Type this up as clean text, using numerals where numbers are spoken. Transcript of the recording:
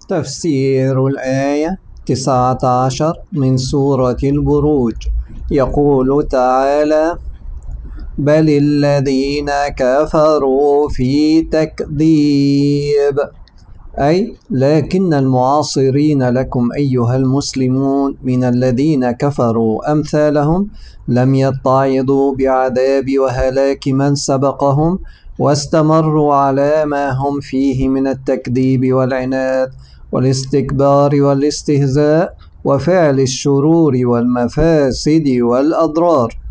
تفسير الآية 19 من سورة البروج. يقول تعالى: بل الذين كفروا في تكذيب، أي لكن المعاصرين لكم أيها المسلمون من الذين كفروا أمثالهم لم يتعظوا بعذاب وهلاك من سبقهم، واستمروا على ما هم فيه من التكذيب والعناد والاستكبار والاستهزاء وفعل الشرور والمفاسد والأضرار،